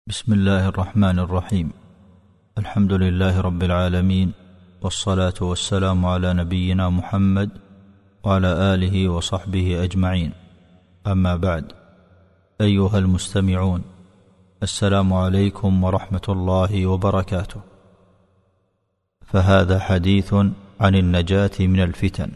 بسم الله الرحمن الرحيم. الحمد لله رب العالمين، والصلاة والسلام على نبينا محمد وعلى آله وصحبه أجمعين. أما بعد، أيها المستمعون، السلام عليكم ورحمة الله وبركاته. فهذا حديث عن النجاة من الفتن.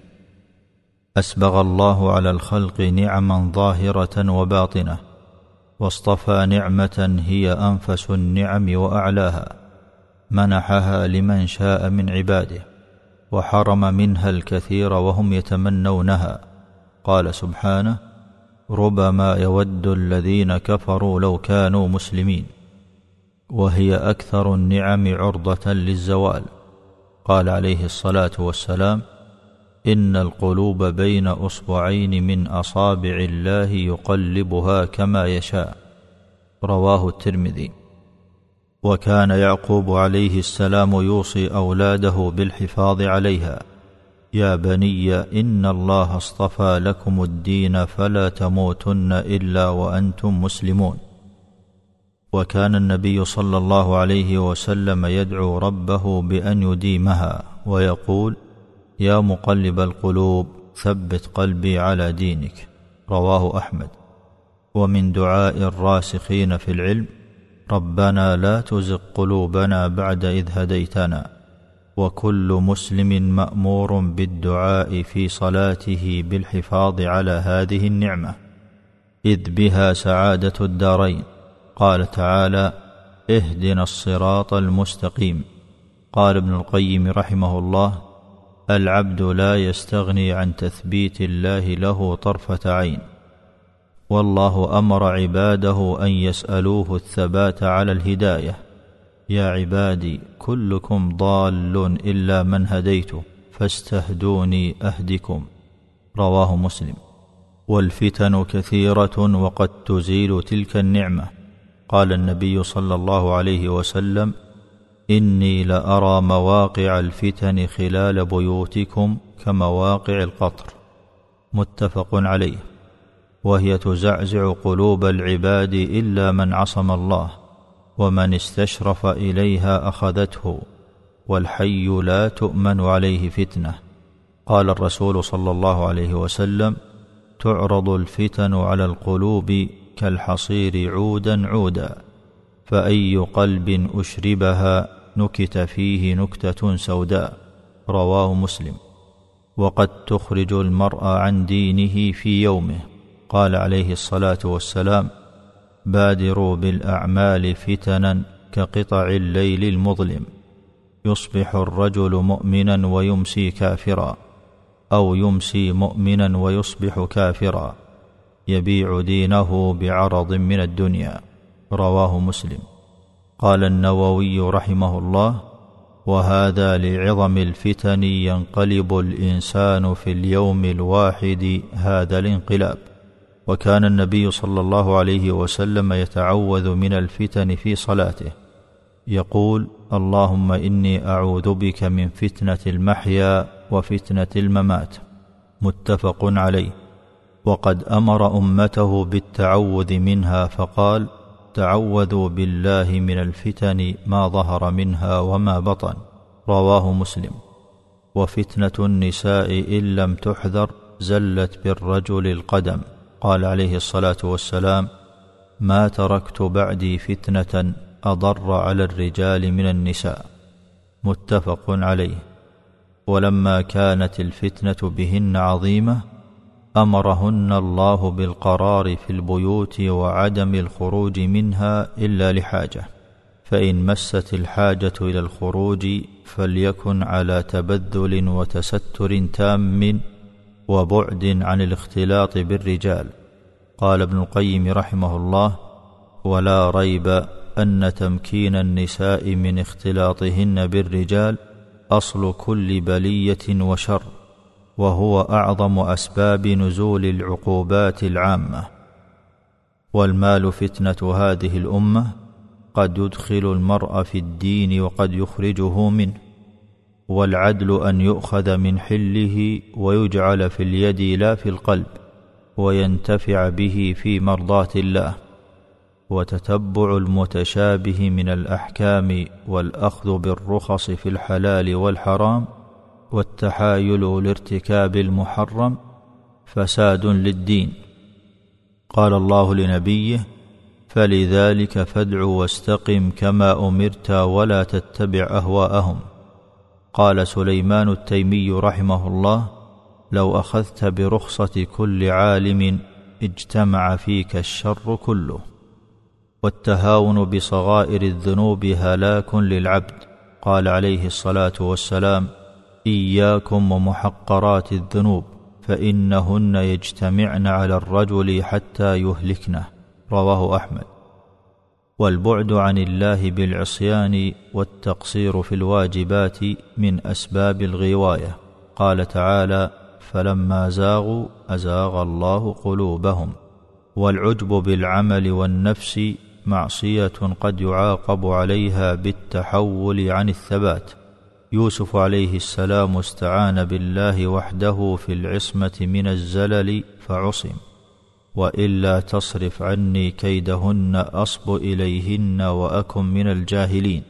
أسبغ الله على الخلق نعما ظاهرة وباطنة، واصطفى نعمة هي أنفس النعم وأعلاها، منحها لمن شاء من عباده، وحرم منها الكثير وهم يتمنونها. قال سبحانه: ربما يود الذين كفروا لو كانوا مسلمين. وهي أكثر النعم عرضة للزوال. قال عليه الصلاة والسلام: إن القلوب بين أصبعين من أصابع الله يقلبها كما يشاء. رواه الترمذي. وكان يعقوب عليه السلام يوصي أولاده بالحفاظ عليها: يا بني إن الله اصطفى لكم الدين فلا تموتن إلا وأنتم مسلمون. وكان النبي صلى الله عليه وسلم يدعو ربه بأن يديمها ويقول: يا مقلب القلوب ثبت قلبي على دينك. رواه أحمد. ومن دعاء الراسخين في العلم: ربنا لا تزغ قلوبنا بعد إذ هديتنا. وكل مسلم مأمور بالدعاء في صلاته بالحفاظ على هذه النعمة، إذ بها سعادة الدارين. قال تعالى: اهدنا الصراط المستقيم. قال ابن القيم رحمه الله: العبد لا يستغني عن تثبيت الله له طرفة عين، والله أمر عباده أن يسألوه الثبات على الهداية: يا عبادي كلكم ضال إلا من هديته فاستهدوني أهدكم. رواه مسلم. والفتن كثيرة وقد تزيل تلك النعمة. قال النبي صلى الله عليه وسلم: إني لأرى مواقع الفتن خلال بيوتكم كمواقع القطر. متفق عليه. وهي تزعزع قلوب العباد إلا من عصم الله، ومن استشرف إليها أخذته، والحي لا تؤمن عليه فتنة. قال الرسول صلى الله عليه وسلم: تعرض الفتن على القلوب كالحصير عودا عودا، فأي قلب أشربها نكت فيه نكتة سوداء. رواه مسلم. وقد تخرج المرء عن دينه في يومه. قال عليه الصلاة والسلام: بادروا بالأعمال فتنا كقطع الليل المظلم، يصبح الرجل مؤمنا ويمسي كافرا، أو يمسي مؤمنا ويصبح كافرا، يبيع دينه بعرض من الدنيا. رواه مسلم. قال النووي رحمه الله: وهذا لعظم الفتن ينقلب الإنسان في اليوم الواحد هذا الانقلاب. وكان النبي صلى الله عليه وسلم يتعوذ من الفتن في صلاته، يقول: اللهم إني أعوذ بك من فتنة المحيا وفتنة الممات. متفق عليه. وقد أمر أمته بالتعوذ منها فقال: تعوذوا بالله من الفتن ما ظهر منها وما بطن. رواه مسلم. وفتنة النساء إن لم تحذر زلت بالرجل القدم. قال عليه الصلاة والسلام: ما تركت بعدي فتنة أضر على الرجال من النساء. متفق عليه. ولما كانت الفتنة بهن عظيمة أمرهن الله بالقرار في البيوت وعدم الخروج منها إلا لحاجة، فإن مست الحاجة إلى الخروج فليكن على تبذل وتستر تام وبعد عن الاختلاط بالرجال. قال ابن القيم رحمه الله: ولا ريب أن تمكين النساء من اختلاطهن بالرجال أصل كل بلية وشر، وهو أعظم أسباب نزول العقوبات العامة. والمال فتنة هذه الأمة، قد يدخل المرء في الدين وقد يخرجه منه. والعدل أن يؤخذ من حله ويجعل في اليد لا في القلب، وينتفع به في مرضاة الله. وتتبع المتشابه من الأحكام والأخذ بالرخص في الحلال والحرام والتحايل لارتكاب المحرم فساد للدين. قال الله لنبيه: فلذلك فادع واستقم كما أمرت ولا تتبع أهواءهم. قال سليمان التيمي رحمه الله: لو أخذت برخصة كل عالم اجتمع فيك الشر كله. والتهاون بصغائر الذنوب هلاك للعبد. قال عليه الصلاة والسلام: إياكم ومحقرات الذنوب فإنهن يجتمعن على الرجل حتى يهلكنه. رواه أحمد. والبعد عن الله بالعصيان والتقصير في الواجبات من أسباب الغواية. قال تعالى: فلما زاغوا أزاغ الله قلوبهم. والعجب بالعمل والنفس معصية قد يعاقب عليها بالتحول عن الثبات. يوسف عليه السلام استعان بالله وحده في العصمة من الزلل فعصم: وإلا تصرف عني كيدهن أصب إليهن وأكن من الجاهلين.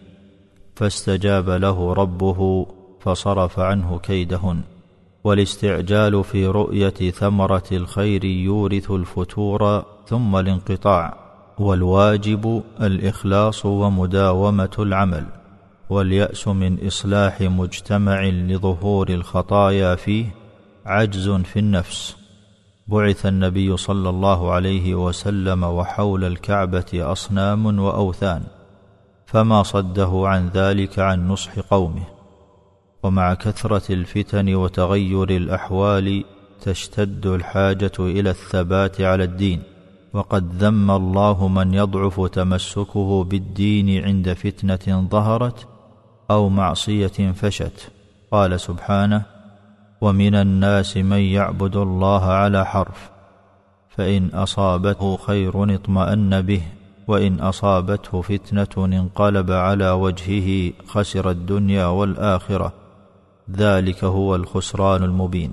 فاستجاب له ربه فصرف عنه كيدهن. والاستعجال في رؤية ثمرة الخير يورث الفتور ثم الانقطاع. والواجب الإخلاص ومداومة العمل. واليأس من إصلاح مجتمع لظهور الخطايا فيه عجز في النفس. بعث النبي صلى الله عليه وسلم وحول الكعبة أصنام وأوثان، فما صده عن ذلك عن نصح قومه. ومع كثرة الفتن وتغير الأحوال تشتد الحاجة إلى الثبات على الدين. وقد ذم الله من يضعف تمسكه بالدين عند فتنة ظهرت أو معصية فشت. قال سبحانه: ومن الناس من يعبد الله على حرف، فإن أصابته خير اطمأن به، وإن أصابته فتنة انقلب على وجهه خسر الدنيا والآخرة، ذلك هو الخسران المبين.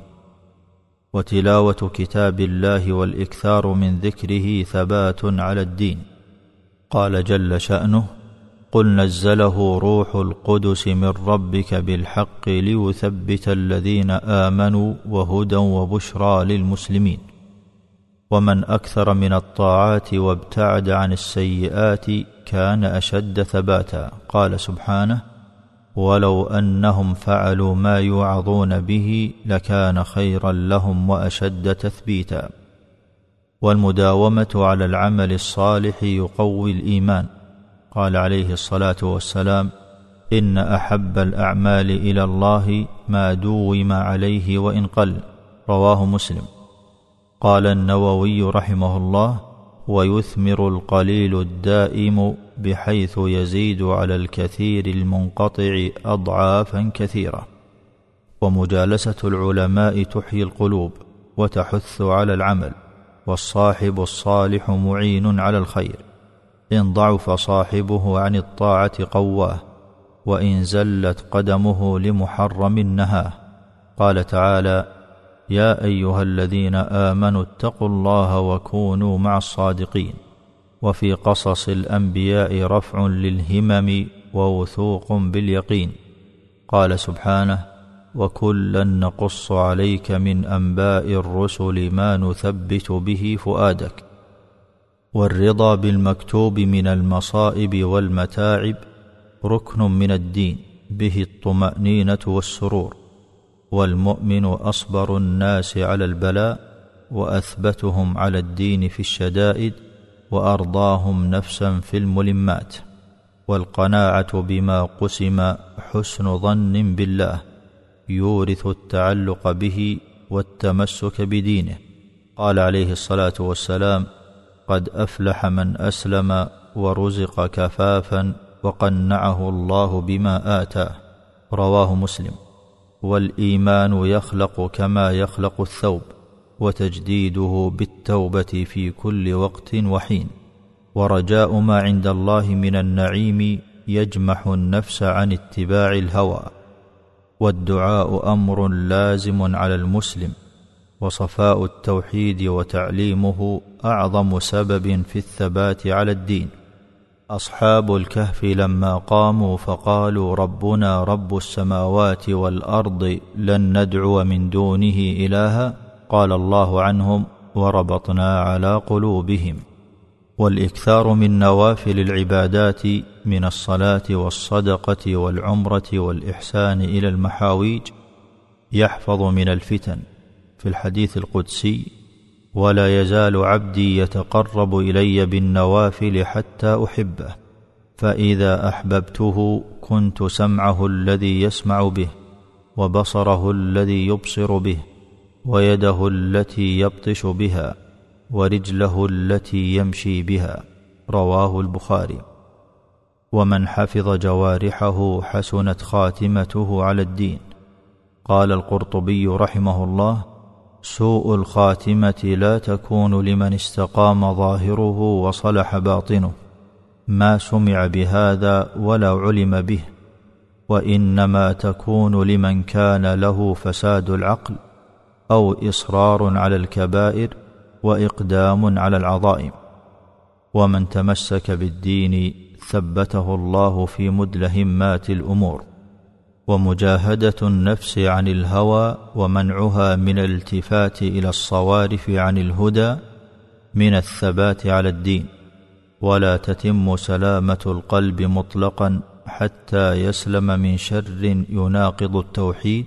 وتلاوة كتاب الله والإكثار من ذكره ثبات على الدين. قال جل شأنه: قل نزله روح القدس من ربك بالحق ليثبت الذين آمنوا وهدى وبشرى للمسلمين. ومن أكثر من الطاعات وابتعد عن السيئات كان أشد ثباتا. قال سبحانه: ولو أنهم فعلوا ما يوعظون به لكان خيرا لهم وأشد تثبيتا. والمداومة على العمل الصالح يقوي الإيمان. قال عليه الصلاة والسلام: إن أحب الأعمال إلى الله ما دوم عليه وإن قل. رواه مسلم. قال النووي رحمه الله: ويثمر القليل الدائم بحيث يزيد على الكثير المنقطع أضعافا كثيرة. ومجالسة العلماء تحيي القلوب وتحث على العمل. والصاحب الصالح معين على الخير. إن ضعف صاحبه عن الطاعة قواه، وإن زلت قدمه لمحرم نهاه. قال تعالى: يا أيها الذين آمنوا اتقوا الله وكونوا مع الصادقين. وفي قصص الأنبياء رفع للهمم ووثوق باليقين. قال سبحانه: وكلا نقص عليك من أنباء الرسل ما نثبت به فؤادك. والرضا بالمكتوب من المصائب والمتاعب ركن من الدين، به الطمأنينة والسرور. والمؤمن أصبر الناس على البلاء وأثبتهم على الدين في الشدائد وأرضاهم نفسا في الملمات. والقناعة بما قسم حسن ظن بالله يورث التعلق به والتمسك بدينه. قال عليه الصلاة والسلام: قد أفلح من أسلم ورزق كفافا وقنعه الله بما آتاه. رواه مسلم. والإيمان يخلق كما يخلق الثوب، وتجديده بالتوبة في كل وقت وحين. ورجاء ما عند الله من النعيم يجمح النفس عن اتباع الهوى. والدعاء أمر لازم على المسلم، وصفاء التوحيد وتعليمه أعظم سبب في الثبات على الدين. أصحاب الكهف لما قاموا فقالوا ربنا رب السماوات والأرض لن ندعو من دونه إلها، قال الله عنهم وربطنا على قلوبهم. والإكثار من نوافل العبادات من الصلاة والصدقة والعمرة والإحسان إلى المحاويج يحفظ من الفتن. في الحديث القدسي: ولا يزال عبدي يتقرب إلي بالنوافل حتى أحبه، فإذا أحببته كنت سمعه الذي يسمع به، وبصره الذي يبصر به، ويده التي يبطش بها، ورجله التي يمشي بها. رواه البخاري. ومن حفظ جوارحه حسنت خاتمته على الدين. قال القرطبي رحمه الله: سوء الخاتمة لا تكون لمن استقام ظاهره وصلح باطنه، ما سمع بهذا ولا علم به، وإنما تكون لمن كان له فساد العقل أو إصرار على الكبائر وإقدام على العظائم. ومن تمسك بالدين ثبته الله في مدلهمات الأمور. ومجاهدة النفس عن الهوى ومنعها من الالتفات إلى الصوارف عن الهدى من الثبات على الدين. ولا تتم سلامة القلب مطلقا حتى يسلم من شر يناقض التوحيد،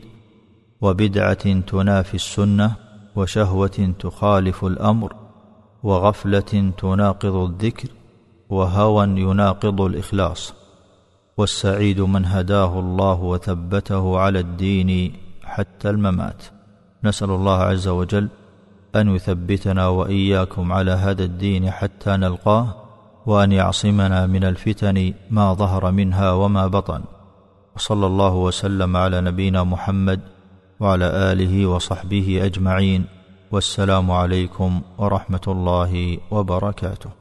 وبدعة تنافي السنة، وشهوة تخالف الأمر، وغفلة تناقض الذكر، وهوى يناقض الإخلاص. والسعيد من هداه الله وثبته على الدين حتى الممات. نسأل الله عز وجل أن يثبتنا وإياكم على هذا الدين حتى نلقاه، وأن يعصمنا من الفتن ما ظهر منها وما بطن. وصلى الله وسلم على نبينا محمد وعلى آله وصحبه أجمعين. والسلام عليكم ورحمة الله وبركاته.